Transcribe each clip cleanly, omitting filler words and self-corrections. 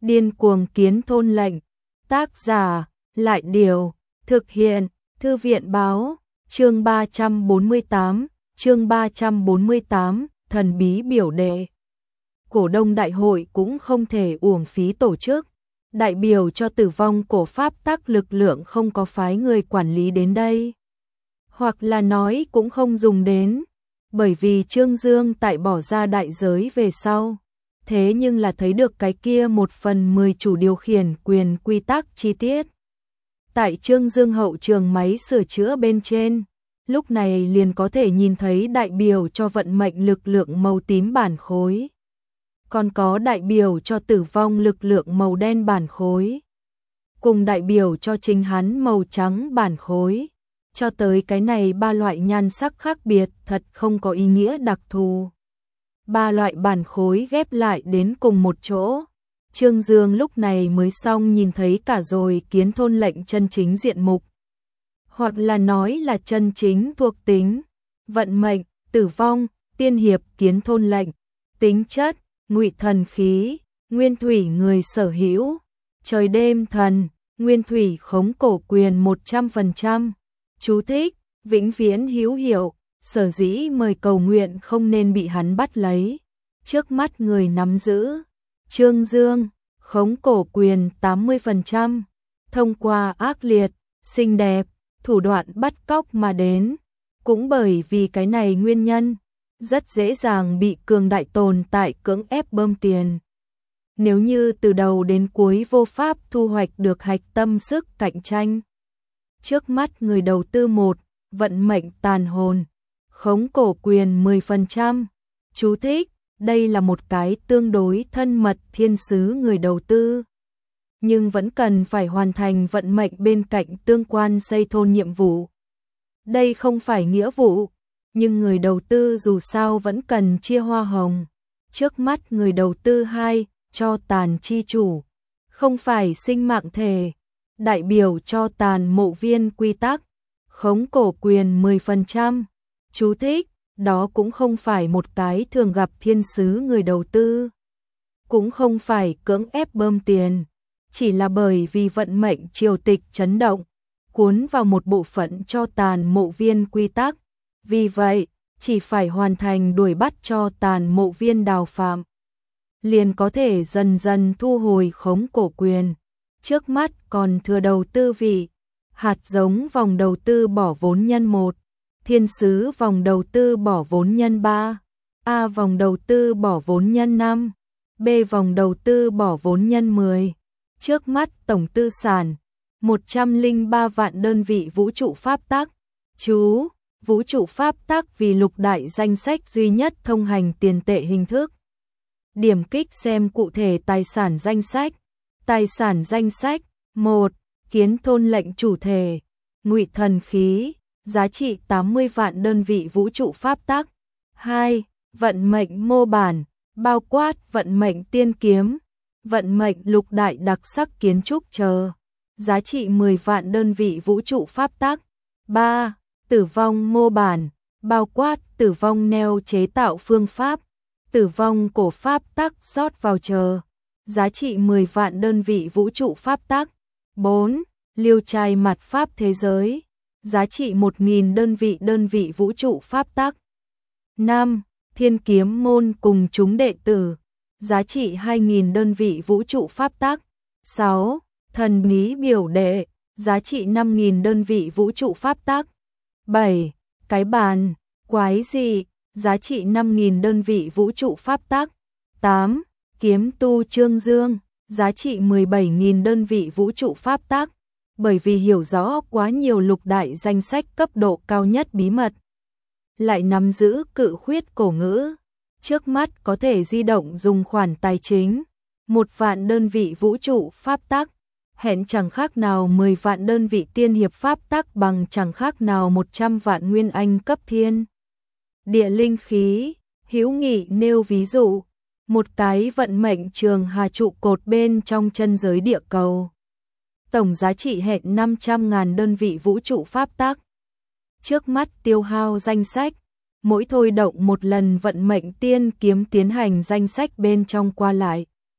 Điên cuồng kiến thôn lệnh. Tác giả, Lại Điều. Thực hiện, Thư viện báo. Chương 348, thần bí biểu đệ. Cổ đông đại hội cũng không thể uổng phí tổ chức. Đại biểu cho tử vong cổ pháp tắc lực lượng không có phái người quản lý đến đây. Hoặc là nói cũng không dùng đến. Bởi vì Trương Dương tại bỏ ra đại giới về sau. Thế nhưng là thấy được cái kia 1/10 chủ điều khiển quyền quy tắc chi tiết. Tại Trương Dương hậu trường máy sửa chữa bên trên, lúc này liền có thể nhìn thấy đại biểu cho vận mệnh lực lượng màu tím bản khối. Còn có đại biểu cho tử vong lực lượng màu đen bản khối. Cùng đại biểu cho chính hắn màu trắng bản khối. Cho tới cái này ba loại nhan sắc khác biệt thật không có ý nghĩa đặc thù. Ba loại bản khối ghép lại đến cùng một chỗ. Trương Dương lúc này mới xong nhìn thấy cả rồi kiến thôn lệnh chân chính diện mục. Hoặc là nói là chân chính thuộc tính, vận mệnh, tử vong, tiên hiệp kiến thôn lệnh, tính chất, ngụy thần khí, nguyên thủy người sở hữu, trời đêm thần, nguyên thủy khống cổ quyền 100%. Chú thích, vĩnh viễn hữu hiệu, sở dĩ mời cầu nguyện không nên bị hắn bắt lấy. Trước mắt người nắm giữ, Trương Dương, khống cổ quyền 80%, thông qua ác liệt, xinh đẹp, thủ đoạn bắt cóc mà đến. Cũng bởi vì cái này nguyên nhân, rất dễ dàng bị cường đại tồn tại cưỡng ép bơm tiền. Nếu như từ đầu đến cuối vô pháp thu hoạch được hạch tâm sức cạnh tranh. Trước mắt người đầu tư 1, vận mệnh tàn hồn, khống cổ quyền 10%. Chú thích, đây là một cái tương đối thân mật thiên sứ người đầu tư. Nhưng vẫn cần phải hoàn thành vận mệnh bên cạnh tương quan xây thôn nhiệm vụ. Đây không phải nghĩa vụ, nhưng người đầu tư dù sao vẫn cần chia hoa hồng. Trước mắt người đầu tư 2, cho tàn chi chủ, không phải sinh mạng thể, đại biểu cho tàn mộ viên quy tắc, khống cổ quyền 10%. Chú thích, đó cũng không phải một cái thường gặp thiên sứ người đầu tư. Cũng không phải cưỡng ép bơm tiền, chỉ là bởi vì vận mệnh triều tịch chấn động, cuốn vào một bộ phận cho tàn mộ viên quy tắc. Vì vậy, chỉ phải hoàn thành đuổi bắt cho tàn mộ viên đào phạm, liền có thể dần dần thu hồi khống cổ quyền. Trước mắt còn thừa đầu tư vị, hạt giống vòng đầu tư bỏ vốn nhân 1, thiên sứ vòng đầu tư bỏ vốn nhân 3, A vòng đầu tư bỏ vốn nhân 5, B vòng đầu tư bỏ vốn nhân 10. Trước mắt tổng tư sản 103 vạn đơn vị vũ trụ pháp tắc. Chú, vũ trụ pháp tắc vì lục đại danh sách duy nhất thông hành tiền tệ hình thức. Điểm kích xem cụ thể tài sản danh sách. Tài sản danh sách 1. Kiến thôn lệnh chủ thể, ngụy thần khí, giá trị 80 vạn đơn vị vũ trụ pháp tắc. 2. Vận mệnh mô bản, bao quát vận mệnh tiên kiếm, vận mệnh lục đại đặc sắc kiến trúc chờ, giá trị 10 vạn đơn vị vũ trụ pháp tắc. 3. Tử vong mô bản, bao quát tử vong neo chế tạo phương pháp, tử vong cổ pháp tắc rót vào chờ, giá trị 10 vạn đơn vị vũ trụ pháp tắc. 4. Liêu trai mặt pháp thế giới, giá trị 1.000 đơn vị vũ trụ pháp tắc. 5. Thiên kiếm môn cùng chúng đệ tử, giá trị 2.000 đơn vị vũ trụ pháp tắc. 6. Thần bí biểu đệ, giá trị 5.000 đơn vị vũ trụ pháp tắc. 7. Cái bàn, quái dị, giá trị 5.000 đơn vị vũ trụ pháp tắc. 8. Kiếm tu Trương Dương, giá trị 17.000 đơn vị vũ trụ pháp tắc. Bởi vì hiểu rõ quá nhiều lục đại danh sách cấp độ cao nhất bí mật, lại nắm giữ cự khuyết cổ ngữ, trước mắt có thể di động dùng khoản tài chính 1 vạn đơn vị vũ trụ pháp tắc, hẹn chẳng khác nào 10 vạn đơn vị tiên hiệp pháp tắc, bằng chẳng khác nào 100 vạn nguyên anh cấp thiên địa linh khí. Hữu Nghị nêu ví dụ, một cái vận mệnh trường hà trụ cột bên trong chân giới địa cầu, tổng giá trị hẹn 500.000 đơn vị vũ trụ pháp tắc. Trước mắt tiêu hao danh sách, mỗi thôi động một lần vận mệnh tiên kiếm tiến hành danh sách bên trong qua lại,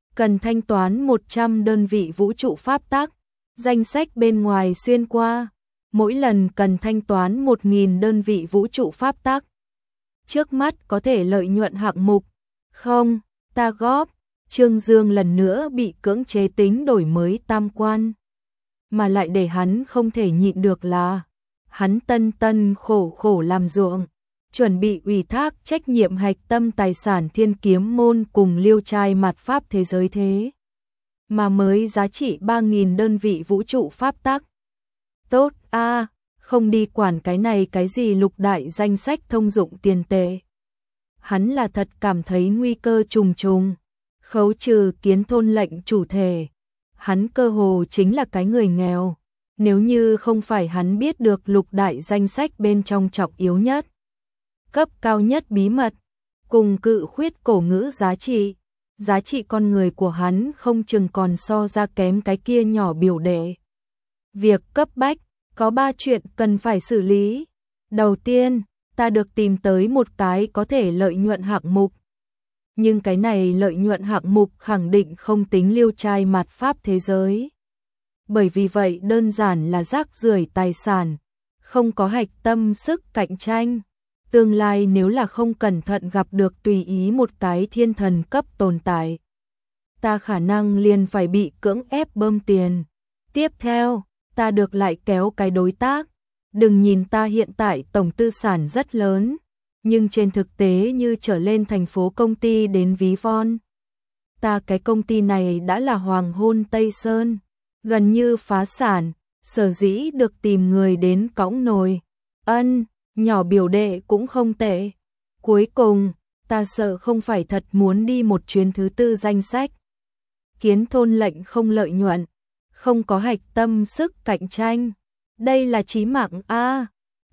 cần thanh toán 100 đơn vị vũ trụ pháp tắc, danh sách bên ngoài xuyên qua, mỗi lần cần thanh toán 1.000 đơn vị vũ trụ pháp tắc. Trước mắt có thể lợi nhuận hạng mục. Không, ta góp. Trương Dương lần nữa bị cưỡng chế tính đổi mới tam quan. Mà lại để hắn không thể nhịn được là, hắn tân khổ khổ làm ruộng, chuẩn bị ủy thác trách nhiệm hạch tâm tài sản Thiên Kiếm môn cùng Liêu trai mạt pháp thế giới thế. Mà mới giá trị 3.000 đơn vị vũ trụ pháp tắc. Tốt a, không đi quản cái này cái gì lục đại danh sách thông dụng tiền tệ. Hắn là thật cảm thấy nguy cơ trùng trùng, khấu trừ Kiến Thôn lệnh chủ thể. Hắn cơ hồ chính là cái người nghèo, nếu như không phải hắn biết được lục đại danh sách bên trong trọng yếu nhất, cấp cao nhất bí mật, cùng cự khuyết cổ ngữ giá trị con người của hắn không chừng còn so ra kém cái kia nhỏ biểu đệ. Việc cấp bách, có 3 chuyện cần phải xử lý. Đầu tiên, ta được tìm tới một cái có thể lợi nhuận hạng mục. Nhưng cái này lợi nhuận hạng mục khẳng định không tính Liêu trai mạt pháp thế giới. Bởi vì vậy đơn giản là rác rưởi tài sản, không có hạch tâm sức cạnh tranh. Tương lai nếu là không cẩn thận gặp được tùy ý một cái thiên thần cấp tồn tại, ta khả năng liền phải bị cưỡng ép bơm tiền. Tiếp theo, ta được lại kéo cái đối tác. Đừng nhìn ta hiện tại tổng tư sản rất lớn, nhưng trên thực tế như trở lên thành phố công ty đến ví von. Ta cái công ty này đã là hoàng hôn Tây Sơn, gần như phá sản, sở dĩ được tìm người đến cõng nồi. Nhỏ biểu đệ cũng không tệ. Cuối cùng, ta sợ không phải thật muốn đi một chuyến thứ 4 danh sách. Kiến Thôn lệnh không lợi nhuận, không có hạch tâm sức cạnh tranh. Đây là chí mạng a.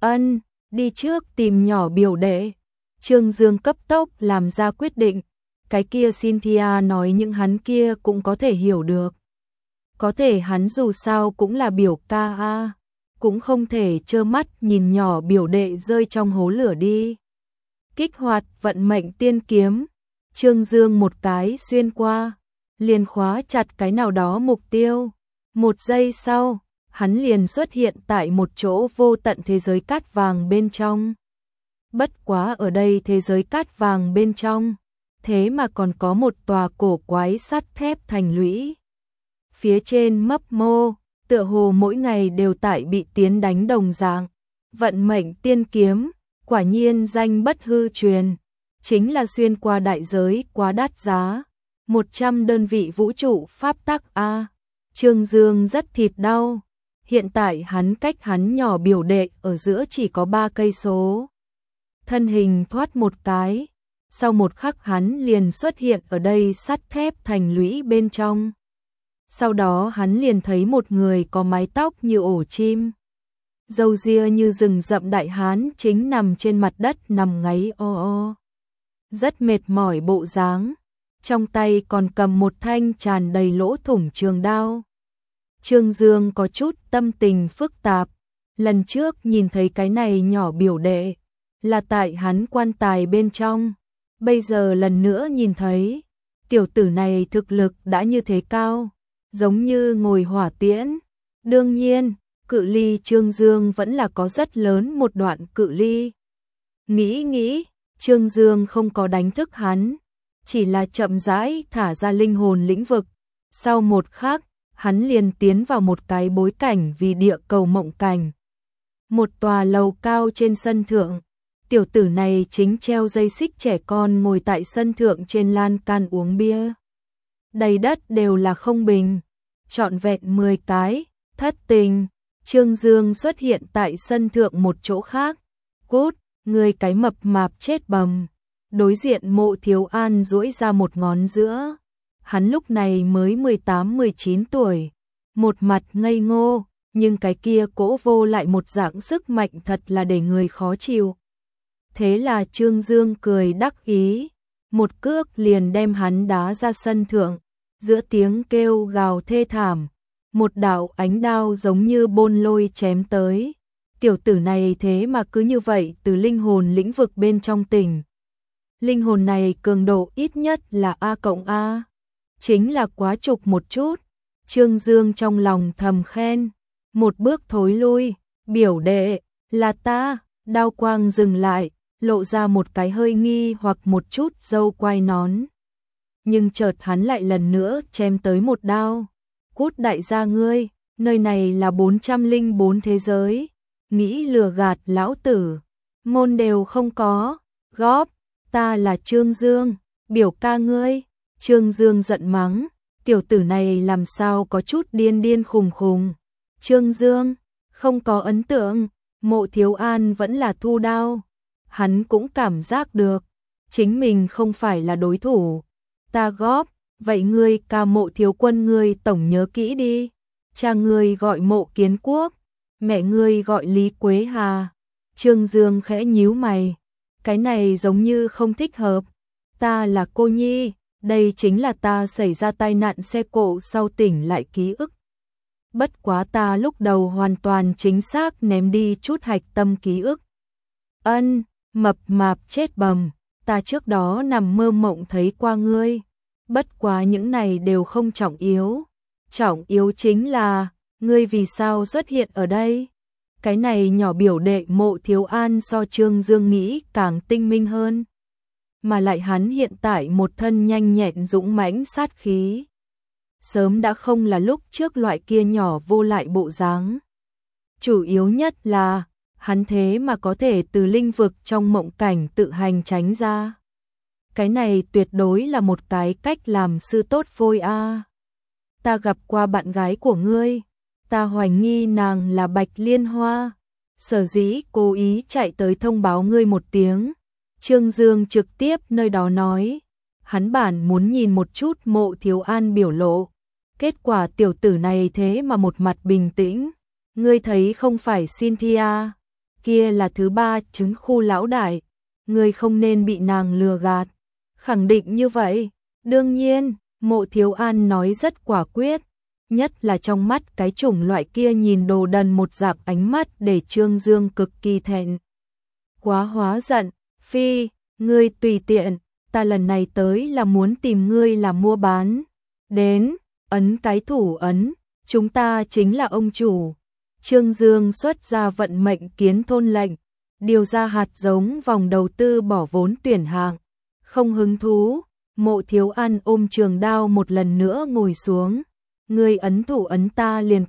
Đi trước tìm nhỏ biểu đệ. Trương Dương cấp tốc làm ra quyết định. Cái kia Cynthia nói những hắn kia cũng có thể hiểu được. Có thể hắn dù sao cũng là biểu ca a, cũng không thể trơ mắt nhìn nhỏ biểu đệ rơi trong hố lửa đi. Kích hoạt vận mệnh tiên kiếm, Trương Dương một cái xuyên qua, liền khóa chặt cái nào đó mục tiêu. 1 giây sau, hắn liền xuất hiện tại một chỗ vô tận thế giới cát vàng bên trong. Bất quá ở đây thế giới cát vàng bên trong, thế mà còn có một tòa cổ quái sắt thép thành lũy. Phía trên mấp mô, tựa hồ mỗi ngày đều tại bị tiến đánh đồng dạng. Vận mệnh tiên kiếm, quả nhiên danh bất hư truyền, chính là xuyên qua đại giới quá đắt giá. 100 đơn vị vũ trụ pháp tắc a. Trương Dương rất thịt đau. Hiện tại hắn cách hắn nhỏ biểu đệ ở giữa chỉ có 3 cây số. Thân hình thoát một cái, sau một khắc hắn liền xuất hiện ở đây sắt thép thành lũy bên trong. Sau đó hắn liền thấy một người có mái tóc như ổ chim, râu ria như rừng rậm đại hán chính nằm trên mặt đất nằm ngáy o o. Rất mệt mỏi bộ dáng, trong tay còn cầm một thanh tràn đầy lỗ thủng trường đao. Trương Dương có chút tâm tình phức tạp, lần trước nhìn thấy cái này nhỏ biểu đệ, là tại hắn quan tài bên trong, bây giờ lần nữa nhìn thấy, tiểu tử này thực lực đã như thế cao, giống như ngồi hỏa tiễn. Đương nhiên, cự ly Trương Dương vẫn là có rất lớn một đoạn cự ly. Nghĩ, Trương Dương không có đánh thức hắn, chỉ là chậm rãi thả ra linh hồn lĩnh vực. Sau một khắc, hắn liền tiến vào một cái bối cảnh vì địa cầu mộng cảnh. Một tòa lầu cao trên sân thượng, tiểu tử này chính treo dây xích trẻ con ngồi tại sân thượng trên lan can uống bia. Đầy đất đều là không bình, trọn vẹn 10 cái, thất tình. Trương Dương xuất hiện tại sân thượng một chỗ khác. Cút, người cái mập mạp chết bầm. Đối diện Mộ Thiếu An duỗi ra một ngón giữa. Hắn lúc này mới 18-19 tuổi, một mặt ngây ngô, nhưng cái kia cỗ vô lại một dạng sức mạnh thật là để người khó chịu. Thế là Trương Dương cười đắc ý, một cước liền đem hắn đá ra sân thượng, giữa tiếng kêu gào thê thảm, một đạo ánh đao giống như bôn lôi chém tới. Tiểu tử này thế mà cứ như vậy từ linh hồn lĩnh vực bên trong tỉnh. Linh hồn này cường độ ít nhất là A+A. chính là quá trục một chút. Trương Dương trong lòng thầm khen, một bước thối lui, biểu đệ, là ta, đao quang dừng lại, lộ ra một cái hơi nghi hoặc một chút râu quai nón. Nhưng chợt hắn lại lần nữa chém tới một đao. Cút đại gia ngươi, nơi này là 404 thế giới, nghĩ lừa gạt lão tử, môn đều không có, góp, ta là Trương Dương, biểu ca ngươi. Trương Dương giận mắng, tiểu tử này làm sao có chút điên điên khùng khùng. Trương Dương, không có ấn tượng, Mộ Thiếu An vẫn là thu đao. Hắn cũng cảm giác được, chính mình không phải là đối thủ. Ta góp, vậy ngươi ca Mộ thiếu quân ngươi tổng nhớ kỹ đi. Cha ngươi gọi Mộ Kiến Quốc, mẹ ngươi gọi Lý Quế Hà. Trương Dương khẽ nhíu mày, cái này giống như không thích hợp. Ta là cô nhi, đây chính là ta xảy ra tai nạn xe cộ sau tỉnh lại ký ức. Bất quá ta lúc đầu hoàn toàn chính xác ném đi chút hạch tâm ký ức. Ân, mập mạp chết bầm, ta trước đó nằm mơ mộng thấy qua ngươi. Bất quá những này đều không trọng yếu. Trọng yếu chính là, ngươi vì sao xuất hiện ở đây? Cái này nhỏ biểu đệ Mộ Thiếu An so Trương Dương nghĩ càng tinh minh hơn. Mà lại hắn hiện tại một thân nhanh nhẹn dũng mãnh sát khí. Sớm đã không là lúc trước loại kia nhỏ vô lại bộ dáng. Chủ yếu nhất là, hắn thế mà có thể từ linh vực trong mộng cảnh tự hành tránh ra. Cái này tuyệt đối là một cái cách làm sư tốt phôi a. Ta gặp qua bạn gái của ngươi, ta hoài nghi nàng là Bạch Liên Hoa, sở dĩ cố ý chạy tới thông báo ngươi một tiếng. Trương Dương trực tiếp nơi đó nói, hắn bản muốn nhìn một chút Mộ Thiếu An biểu lộ, kết quả tiểu tử này thế mà một mặt bình tĩnh. Ngươi thấy không phải Cynthia, kia là thứ ba trứng khu lão đại, ngươi không nên bị nàng lừa gạt. Khẳng định như vậy, đương nhiên, Mộ Thiếu An nói rất quả quyết, nhất là trong mắt cái chủng loại kia nhìn đồ đần một dạng ánh mắt để Trương Dương cực kỳ thẹn. Quá hóa giận, phi, ngươi tùy tiện, ta lần này tới là muốn tìm ngươi làm mua bán. Đến, ấn cái thủ ấn, chúng ta chính là ông chủ. Trương Dương xuất ra vận mệnh kiến thôn lệnh, điều ra hạt giống vòng đầu tư bỏ vốn tuyển hạng. Không hứng thú, Mộ Thiếu An ôm trường đao một lần nữa ngồi xuống. Ngươi ấn thủ ấn ta liền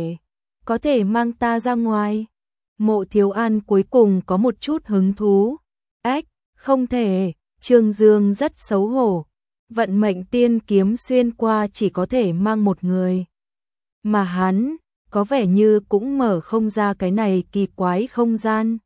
có thể mang ta ra ngoài. Mộ Thiếu An cuối cùng có một chút hứng thú. Ách, không thể, Trương Dương rất xấu hổ. Vận mệnh tiên kiếm xuyên qua chỉ có thể mang một người. Mà hắn, có vẻ như cũng mở không ra cái này kỳ quái không gian.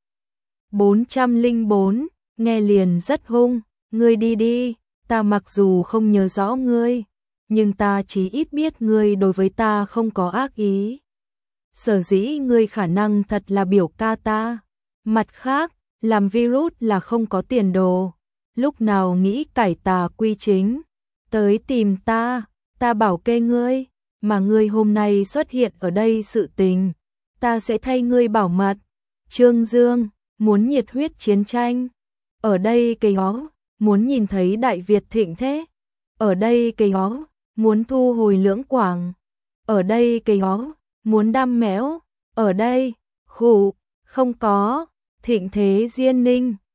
404, nghe liền rất hung, ngươi đi đi, ta mặc dù không nhớ rõ ngươi, nhưng ta chí ít biết ngươi đối với ta không có ác ý. Sở dĩ ngươi khả năng thật là biểu ca ta. Mặt khác, làm virus là không có tiền đồ. Lúc nào nghĩ cải tà quy chính, tới tìm ta bảo kê ngươi, mà ngươi hôm nay xuất hiện ở đây sự tình, ta sẽ thay ngươi bảo mật. Trương Dương, muốn nhiệt huyết chiến tranh, ở đây cây hó, muốn nhìn thấy Đại Việt thịnh thế, ở đây cây hó, muốn thu hồi Lưỡng Quảng, ở đây cây hó, muốn đam mẽo, ở đây, khủ, không có, thịnh thế Diên Ninh,